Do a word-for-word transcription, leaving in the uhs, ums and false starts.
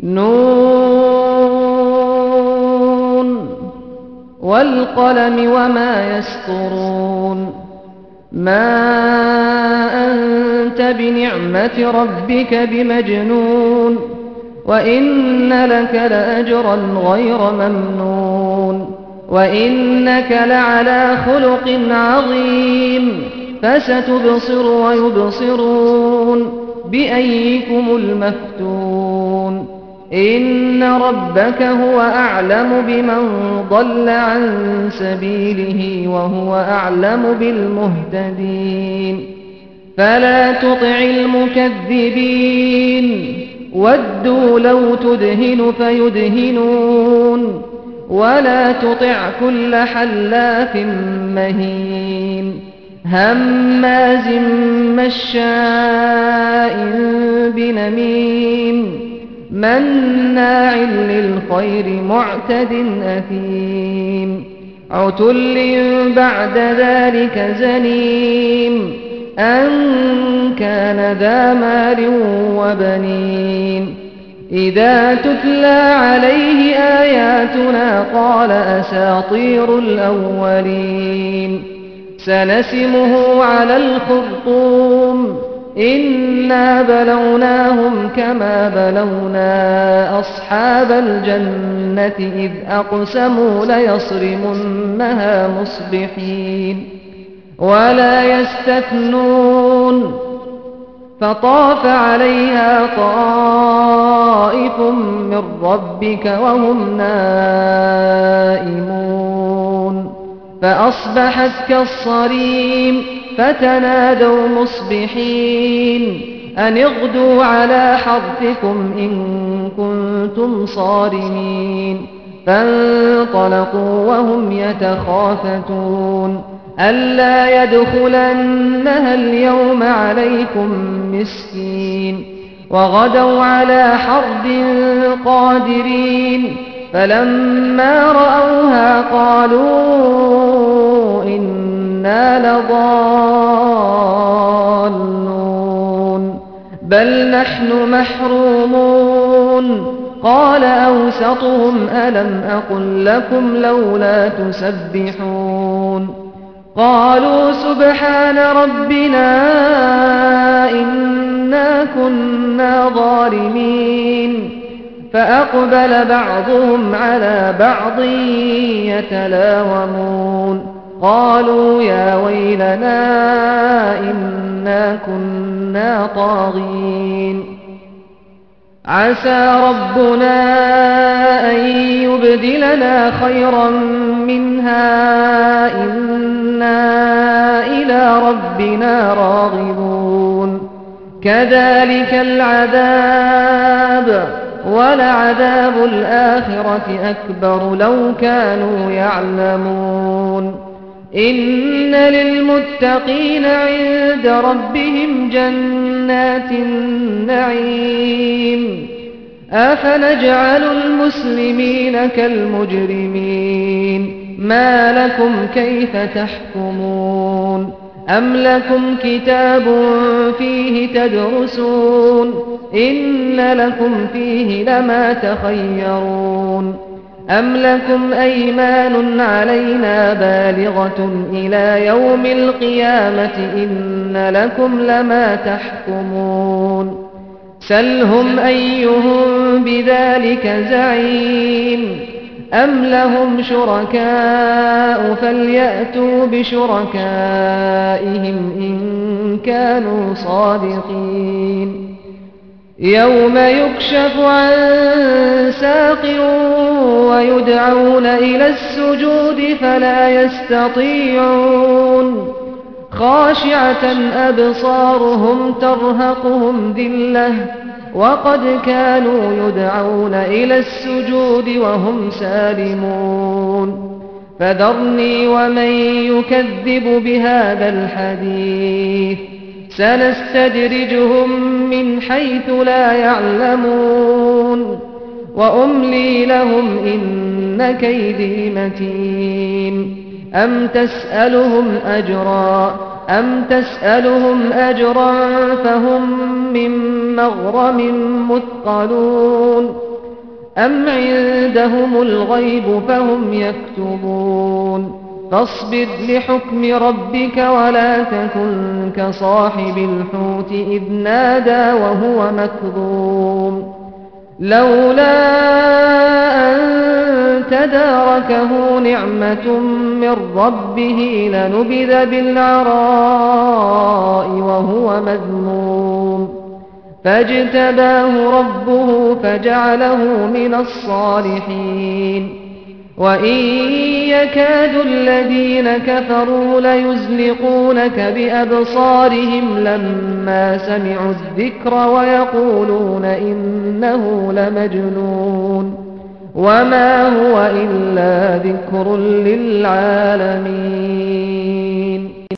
نون والقلم وما يسطرون ما أنت بنعمة ربك بمجنون وإن لك لأجرا غير ممنون وإنك لعلى خلق عظيم فستبصر ويبصرون بأيكم المفتون إن ربك هو أعلم بمن ضل عن سبيله وهو أعلم بالمهتدين فلا تطع المكذبين ودوا لو تدهن فيدهنون ولا تطع كل حلاف مهين هماز مشاء بنميم مناع للخير معتد أثيم عتل بعد ذلك زنيم أن كان ذا مال وبنين إذا تتلى عليه آياتنا قال أساطير الأولين سنسمه على الخرطوم إنا بلوناهم كما بلونا أصحاب الجنة إذ أقسموا ليصرمنها مصبحين ولا يستثنون فطاف عليها طائف من ربك وهم نائمون فأصبحت كالصريم فتنادوا مصبحين أن اغدوا على حرثكم إن كنتم صارمين فانطلقوا وهم يتخافتون ألا يدخلنها اليوم عليكم مسكين وغدوا على حرد قادرين فلما رأوها قالوا إنا لضالون بل نحن محرومون قال أوسطهم ألم أقل لكم لولا تسبحون قالوا سبحان ربنا إنا كنا ظالمين فأقبل بعضهم على بعض يتلاومون قالوا يا ويلنا إنا كنا طاغين عسى ربنا أن يبدلنا خيرا منها إنا إلى ربنا راغبون كذلك العذاب ولعذاب الآخرة أكبر لو كانوا يعلمون إن للمتقين عند ربهم جنات النعيم أفنجعل المسلمين كالمجرمين ما لكم كيف تحكمون أم لكم كتاب فيه تدرسون إن لكم فيه لما تخيرون أم لكم أيمان علينا بالغة إلى يوم القيامة إن لكم لما تحكمون سلهم أيهم بذلك زعيم أم لهم شركاء فليأتوا بشركائهم إن كانوا صادقين يوم يكشف عن ساق ويدعون إلى السجود فلا يستطيعون خاشعة أبصارهم ترهقهم ذلة وقد كانوا يدعون إلى السجود وهم سالمون فذرني ومن يكذب بهذا الحديث سنستدرجهم من حيث لا يعلمون وأملي لهم إن كيدي متين أم تسألهم أجرا أم تسألهم أجرا فهم من مغرم مثقلون أم عندهم الغيب فهم يكتبون فاصبر لحكم ربك ولا تكن كصاحب الحوت إذ نادى وهو مكظوم لولا أن تداركه نعمة من ربه لنبذ بالعراء وهو مذموم فاجتباه ربه فجعله من الصالحين وإن يكاد الذين كفروا ليزلقونك بأبصارهم لما سمعوا الذكر ويقولون إنه لمجنون وما هو إلا ذكر للعالمين